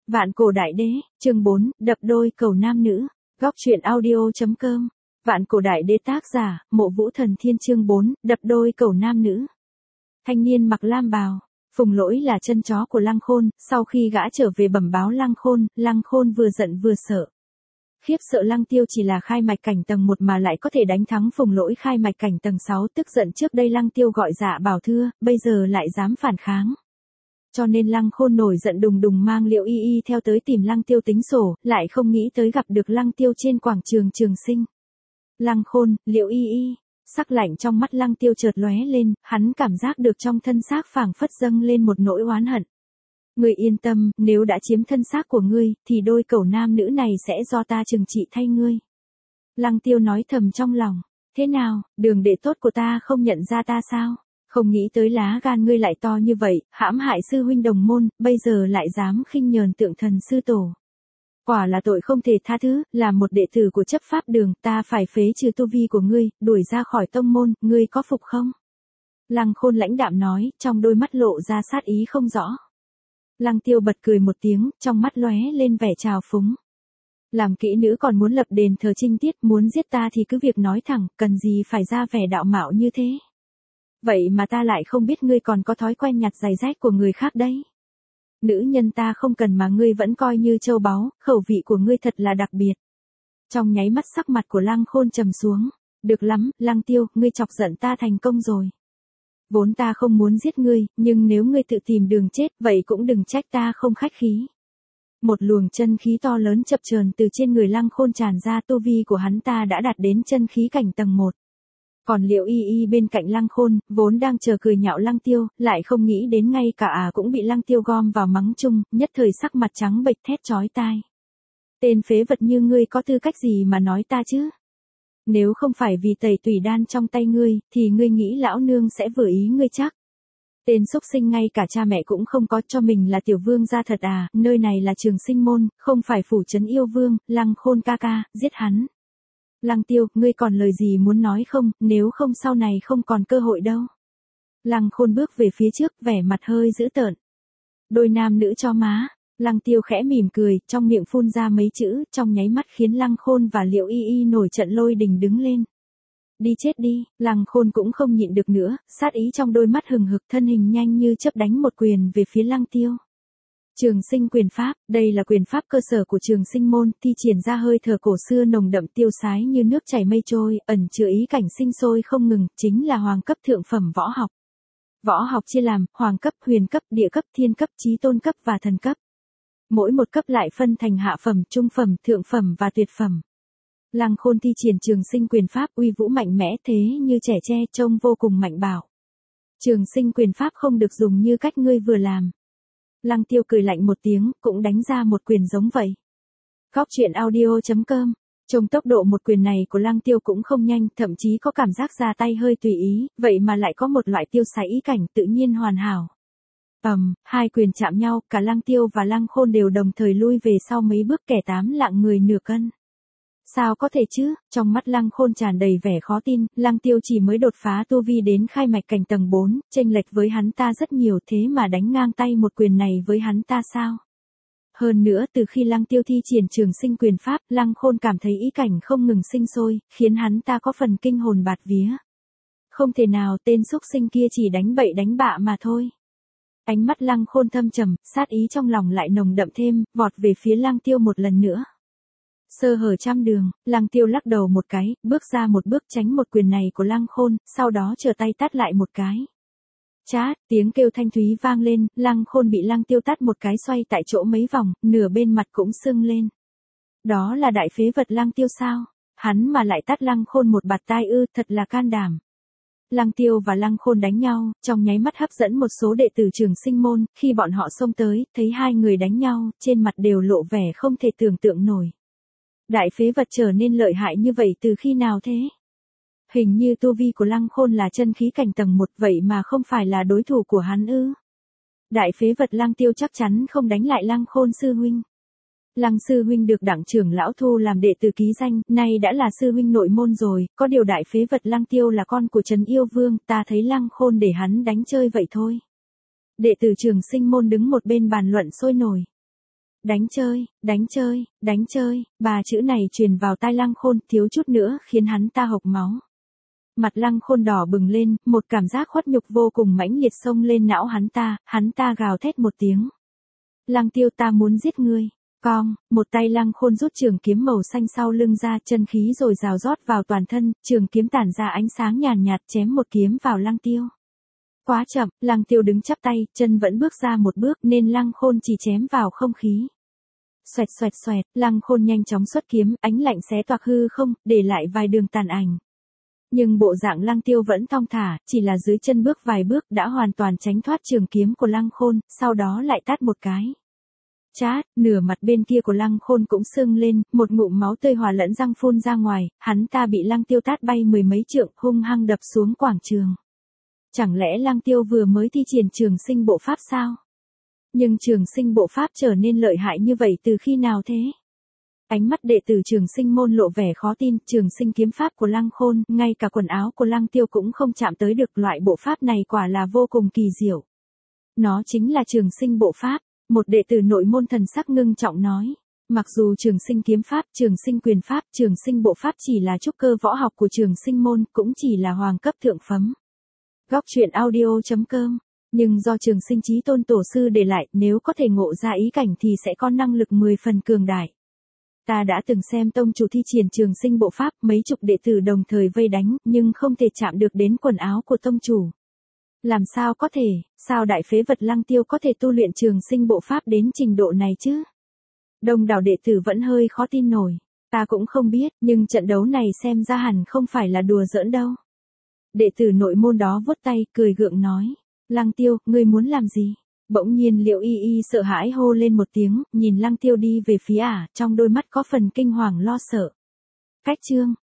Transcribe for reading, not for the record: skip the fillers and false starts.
Vạn cổ đại đế, chương 4, đập đôi cầu nam nữ. Góc truyện audio.com. Vạn cổ đại đế tác giả, Mộ Vũ Thần Thiên chương 4, đập đôi cầu nam nữ. Thanh niên mặc lam bào. Phùng Lỗi là chân chó của Lăng Khôn, sau khi gã trở về bẩm báo Lăng Khôn vừa giận vừa sợ. Khiếp sợ Lăng Tiêu chỉ là khai mạch cảnh tầng 1 mà lại có thể đánh thắng Phùng Lỗi khai mạch cảnh tầng 6, tức giận trước đây Lăng Tiêu gọi Dạ Bảo Thưa, bây giờ lại dám phản kháng. Cho nên Lăng Khôn nổi giận đùng đùng mang Liễu Y Y theo tới tìm Lăng Tiêu tính sổ, lại không nghĩ tới gặp được Lăng Tiêu trên quảng trường Trường Sinh. Lăng Khôn, Liễu Y Y, sắc lạnh trong mắt Lăng Tiêu chợt lóe lên, hắn cảm giác được trong thân xác phảng phất dâng lên một nỗi oán hận. Ngươi yên tâm, nếu đã chiếm thân xác của ngươi, thì đôi cẩu nam nữ này sẽ do ta trừng trị thay ngươi. Lăng Tiêu nói thầm trong lòng, thế nào, đường đệ tốt của ta không nhận ra ta sao? Không nghĩ tới lá gan ngươi lại to như vậy, hãm hại sư huynh đồng môn, bây giờ lại dám khinh nhờn tượng thần sư tổ. Quả là tội không thể tha thứ, là một đệ tử của chấp pháp đường, ta phải phế trừ tu vi của ngươi, đuổi ra khỏi tông môn, ngươi có phục không? Lăng Khôn lãnh đạm nói, trong đôi mắt lộ ra sát ý không rõ. Lăng Tiêu bật cười một tiếng, trong mắt lóe lên vẻ trào phúng. Làm kỹ nữ còn muốn lập đền thờ trinh tiết, muốn giết ta thì cứ việc nói thẳng, cần gì phải ra vẻ đạo mạo như thế. Vậy mà ta lại không biết ngươi còn có thói quen nhặt giày rách của người khác đấy. Nữ nhân ta không cần mà ngươi vẫn coi như châu báu, khẩu vị của ngươi thật là đặc biệt. Trong nháy mắt sắc mặt của Lăng Khôn trầm xuống. Được lắm, Lăng Tiêu, ngươi chọc giận ta thành công rồi. Vốn ta không muốn giết ngươi, nhưng nếu ngươi tự tìm đường chết, vậy cũng đừng trách ta không khách khí. Một luồng chân khí to lớn chập chờn từ trên người Lăng Khôn tràn ra, tu vi của hắn ta đã đạt đến chân khí cảnh tầng 1. Còn Liễu Y Y bên cạnh Lăng Khôn, vốn đang chờ cười nhạo Lăng Tiêu, lại không nghĩ đến ngay cả cũng bị Lăng Tiêu gom vào mắng chung, nhất thời sắc mặt trắng bệch thét chói tai. Tên phế vật như ngươi có tư cách gì mà nói ta chứ? Nếu không phải vì tẩy tùy đan trong tay ngươi, thì ngươi nghĩ lão nương sẽ vừa ý ngươi chắc? Tên xúc sinh ngay cả cha mẹ cũng không có, cho mình là tiểu vương gia thật à? Nơi này là Trường Sinh môn, không phải phủ trấn yêu vương. Lăng Khôn ca ca, giết hắn. Lăng Tiêu, ngươi còn lời gì muốn nói không, nếu không sau này không còn cơ hội đâu. Lăng Khôn bước về phía trước, vẻ mặt hơi dữ tợn. Đôi nam nữ cho má. Lăng Tiêu khẽ mỉm cười, trong miệng phun ra mấy chữ, trong nháy mắt khiến Lăng Khôn và Liễu Y Y nổi trận lôi đình đứng lên. Đi chết đi, Lăng Khôn cũng không nhịn được nữa, sát ý trong đôi mắt hừng hực, thân hình nhanh như chớp đánh một quyền về phía Lăng Tiêu. Trường Sinh quyền pháp, đây là quyền pháp cơ sở của Trường Sinh môn, thi triển ra hơi thở cổ xưa nồng đậm tiêu sái như nước chảy mây trôi, ẩn chứa ý cảnh sinh sôi không ngừng, chính là hoàng cấp thượng phẩm võ học. Võ học chia làm hoàng cấp, huyền cấp, địa cấp, thiên cấp, chí tôn cấp và thần cấp. Mỗi một cấp lại phân thành hạ phẩm, trung phẩm, thượng phẩm và tuyệt phẩm. Lăng Khôn thi triển Trường Sinh quyền pháp uy vũ mạnh mẽ thế như trẻ tre, trông vô cùng mạnh bạo. Trường Sinh quyền pháp không được dùng như cách ngươi vừa làm. Lăng Tiêu cười lạnh một tiếng, cũng đánh ra một quyền giống vậy. Góc truyện audio.com. Trong tốc độ một quyền này của Lăng Tiêu cũng không nhanh, thậm chí có cảm giác ra tay hơi tùy ý, vậy mà lại có một loại tiêu sái ý cảnh tự nhiên hoàn hảo. Hai quyền chạm nhau, cả Lăng Tiêu và Lăng Khôn đều đồng thời lui về sau mấy bước, kẻ tám lạng người nửa cân. Sao có thể chứ? Trong mắt Lăng Khôn tràn đầy vẻ khó tin, Lăng Tiêu chỉ mới đột phá tu vi đến khai mạch cảnh tầng 4, chênh lệch với hắn ta rất nhiều, thế mà đánh ngang tay một quyền này với hắn ta sao? Hơn nữa từ khi Lăng Tiêu thi triển Trường Sinh quyền pháp, Lăng Khôn cảm thấy ý cảnh không ngừng sinh sôi, khiến hắn ta có phần kinh hồn bạt vía. Không thể nào, tên xúc sinh kia chỉ đánh bậy đánh bạ mà thôi. Ánh mắt Lăng Khôn thâm trầm, sát ý trong lòng lại nồng đậm thêm, vọt về phía Lăng Tiêu một lần nữa. Sơ hở trăm đường, Lăng Tiêu lắc đầu một cái, bước ra một bước tránh một quyền này của Lăng Khôn, sau đó trở tay tát lại một cái. Chát, tiếng kêu thanh thúy vang lên, Lăng Khôn bị Lăng Tiêu tát một cái xoay tại chỗ mấy vòng, nửa bên mặt cũng sưng lên. Đó là đại phế vật Lăng Tiêu sao? Hắn mà lại tát Lăng Khôn một bạt tai ư, thật là can đảm. Lăng Tiêu và Lăng Khôn đánh nhau, trong nháy mắt hấp dẫn một số đệ tử Trường Sinh môn, khi bọn họ xông tới, thấy hai người đánh nhau, trên mặt đều lộ vẻ không thể tưởng tượng nổi. Đại phế vật trở nên lợi hại như vậy từ khi nào thế? Hình như tu vi của Lăng Khôn là chân khí cảnh tầng 1, vậy mà không phải là đối thủ của hắn ư? Đại phế vật Lăng Tiêu chắc chắn không đánh lại Lăng Khôn sư huynh. Lăng sư huynh được đặng trưởng lão thu làm đệ tử ký danh, nay đã là sư huynh nội môn rồi, có điều đại phế vật Lăng Tiêu là con của Trấn Yêu Vương, ta thấy Lăng Khôn để hắn đánh chơi vậy thôi. Đệ tử Trường Sinh môn đứng một bên bàn luận sôi nổi. Đánh chơi, đánh chơi, đánh chơi, ba chữ này truyền vào tai Lăng Khôn, thiếu chút nữa khiến hắn ta hộc máu. Mặt Lăng Khôn đỏ bừng lên, một cảm giác khuất nhục vô cùng mãnh liệt xông lên não hắn ta gào thét một tiếng. Lăng Tiêu, ta muốn giết ngươi. Cong, một tay Lăng Khôn rút trường kiếm màu xanh sau lưng ra, chân khí rồi rào rót vào toàn thân, trường kiếm tản ra ánh sáng nhàn nhạt chém một kiếm vào Lăng Tiêu. Quá chậm, Lăng Tiêu đứng chắp tay, chân vẫn bước ra một bước nên Lăng Khôn chỉ chém vào không khí. Xoẹt xoẹt xoẹt, Lăng Khôn nhanh chóng xuất kiếm, ánh lạnh xé toạc hư không, để lại vài đường tàn ảnh. Nhưng bộ dạng Lăng Tiêu vẫn thong thả, chỉ là dưới chân bước vài bước đã hoàn toàn tránh thoát trường kiếm của Lăng Khôn, sau đó lại tát một cái. Chát, nửa mặt bên kia của Lăng Khôn cũng sưng lên, một ngụm máu tươi hòa lẫn răng phun ra ngoài, hắn ta bị Lăng Tiêu tát bay mười mấy trượng, hung hăng đập xuống quảng trường. Chẳng lẽ Lăng Tiêu vừa mới thi triển trường sinh bộ pháp sao? Nhưng trường sinh bộ pháp trở nên lợi hại như vậy từ khi nào thế? Ánh mắt đệ tử trường sinh môn lộ vẻ khó tin, trường sinh kiếm pháp của Lăng Khôn, ngay cả quần áo của Lăng Tiêu cũng không chạm tới được, loại bộ pháp này quả là vô cùng kỳ diệu. Nó chính là trường sinh bộ pháp, một đệ tử nội môn thần sắc ngưng trọng nói. Mặc dù trường sinh kiếm pháp, trường sinh quyền pháp, trường sinh bộ pháp chỉ là trúc cơ võ học của trường sinh môn, cũng chỉ là hoàng cấp thượng phẩm. Góc truyện audio.com. Nhưng do trường sinh chí tôn tổ sư để lại, nếu có thể ngộ ra ý cảnh thì sẽ có năng lực 10 phần cường đại. Ta đã từng xem tông chủ thi triển trường sinh bộ pháp, mấy chục đệ tử đồng thời vây đánh, nhưng không thể chạm được đến quần áo của tông chủ. Làm sao có thể, sao đại phế vật Lăng Tiêu có thể tu luyện trường sinh bộ pháp đến trình độ này chứ? Đông đảo đệ tử vẫn hơi khó tin nổi. Ta cũng không biết, nhưng trận đấu này xem ra hẳn không phải là đùa giỡn đâu. Đệ tử nội môn đó vuốt tay, cười gượng nói. Lăng Tiêu, ngươi muốn làm gì? Bỗng nhiên Liễu Y Y sợ hãi hô lên một tiếng, nhìn Lăng Tiêu đi về phía ả, trong đôi mắt có phần kinh hoàng lo sợ. Cách chương.